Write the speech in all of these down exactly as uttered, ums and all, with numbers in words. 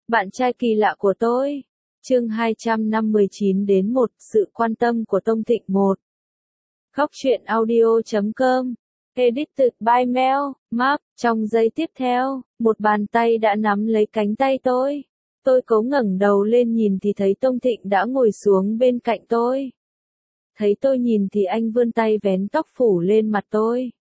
Bạn trai kỳ lạ của tôi. Chương hai trăm năm mươi chín đến một, sự quan tâm của Tông Thịnh một. Góc truyện audio chấm com. Edited by Mel, Map. Trong giây tiếp theo, một bàn tay đã nắm lấy cánh tay tôi. Tôi cố ngẩng đầu lên nhìn thì thấy Tông Thịnh đã ngồi xuống bên cạnh tôi. Thấy tôi nhìn thì anh vươn tay vén tóc phủ lên mặt tôi.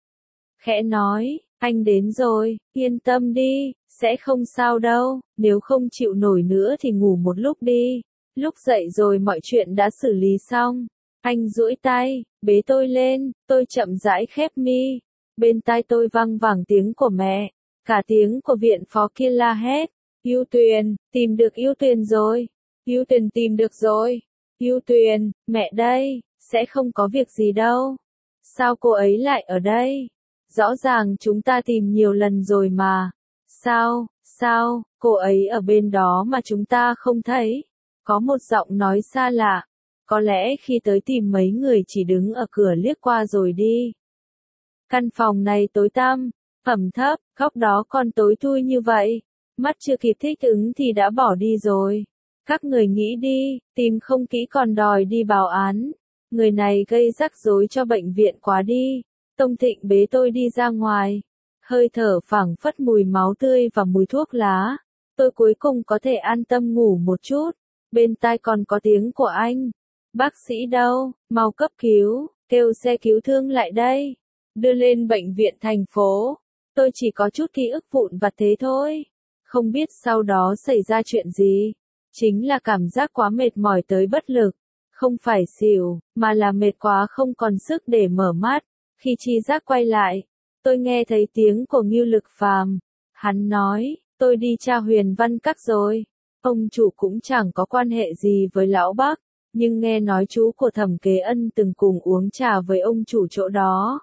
Khẽ nói, anh đến rồi, yên tâm đi, sẽ không sao đâu, nếu không chịu nổi nữa thì ngủ một lúc đi. Lúc dậy rồi mọi chuyện đã xử lý xong. Anh duỗi tay, bế tôi lên, tôi chậm rãi khép mi. Bên tai tôi vang vẳng tiếng của mẹ, cả tiếng của viện phó kia la hét. Yêu Tuyền, tìm được Yêu Tuyền rồi. Yêu Tuyền tìm được rồi. Yêu Tuyền, mẹ đây, sẽ không có việc gì đâu. Sao cô ấy lại ở đây? Rõ ràng chúng ta tìm nhiều lần rồi mà. Sao, sao, cô ấy ở bên đó mà chúng ta không thấy? Có một giọng nói xa lạ. Có lẽ khi tới tìm mấy người chỉ đứng ở cửa liếc qua rồi đi. Căn phòng này tối tăm, ẩm thấp, góc đó còn tối thui như vậy. Mắt chưa kịp thích ứng thì đã bỏ đi rồi. Các người nghĩ đi, tìm không kỹ còn đòi đi báo án. Người này gây rắc rối cho bệnh viện quá đi. Tông Thịnh bế tôi đi ra ngoài. Hơi thở phảng phất mùi máu tươi và mùi thuốc lá. Tôi cuối cùng có thể an tâm ngủ một chút. Bên tai còn có tiếng của anh. Bác sĩ đâu, mau cấp cứu, kêu xe cứu thương lại đây. Đưa lên bệnh viện thành phố. Tôi chỉ có chút ký ức vụn vặt thế thôi. Không biết sau đó xảy ra chuyện gì. Chính là cảm giác quá mệt mỏi tới bất lực. Không phải xỉu, mà là mệt quá không còn sức để mở mắt. Khi tri giác quay lại, tôi nghe thấy tiếng của Ngưu Lực Phàm. Hắn nói, tôi đi tra Huyền Văn Các rồi. Ông chủ cũng chẳng có quan hệ gì với lão Bác, nhưng nghe nói chú của Thẩm Kế Ân từng cùng uống trà với ông chủ chỗ đó.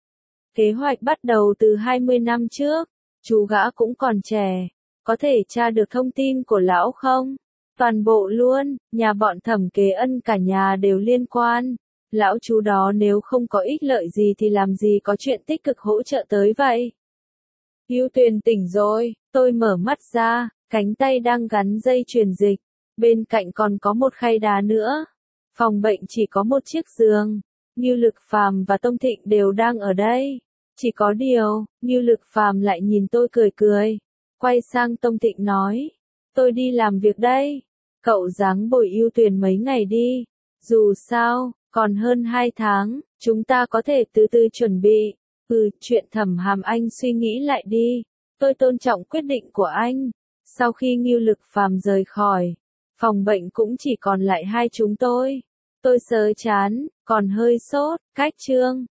Kế hoạch bắt đầu từ hai mươi năm trước, chú gã cũng còn trẻ. Có thể tra được thông tin của lão không? Toàn bộ luôn, nhà bọn Thẩm Kế Ân cả nhà đều liên quan. Lão chú đó nếu không có ích lợi gì thì làm gì có chuyện tích cực hỗ trợ tới vậy? Yêu Tuyền tỉnh rồi, tôi mở mắt ra, cánh tay đang gắn dây truyền dịch. Bên cạnh còn có một khay đá nữa. Phòng bệnh chỉ có một chiếc giường. Ngưu Lực Phàm và Tông Thịnh đều đang ở đây. Chỉ có điều, Ngưu Lực Phàm lại nhìn tôi cười cười. Quay sang Tông Thịnh nói. Tôi đi làm việc đây. Cậu ráng bồi Yêu Tuyền mấy ngày đi. Dù sao, còn hơn hai tháng, chúng ta có thể từ từ chuẩn bị. Ừ, chuyện Thẩm Hàm anh suy nghĩ lại đi. Tôi tôn trọng quyết định của anh. Sau khi Ngưu Lực Phàm rời khỏi, phòng bệnh cũng chỉ còn lại hai chúng tôi. Tôi sớ chán, còn hơi sốt, cách chương.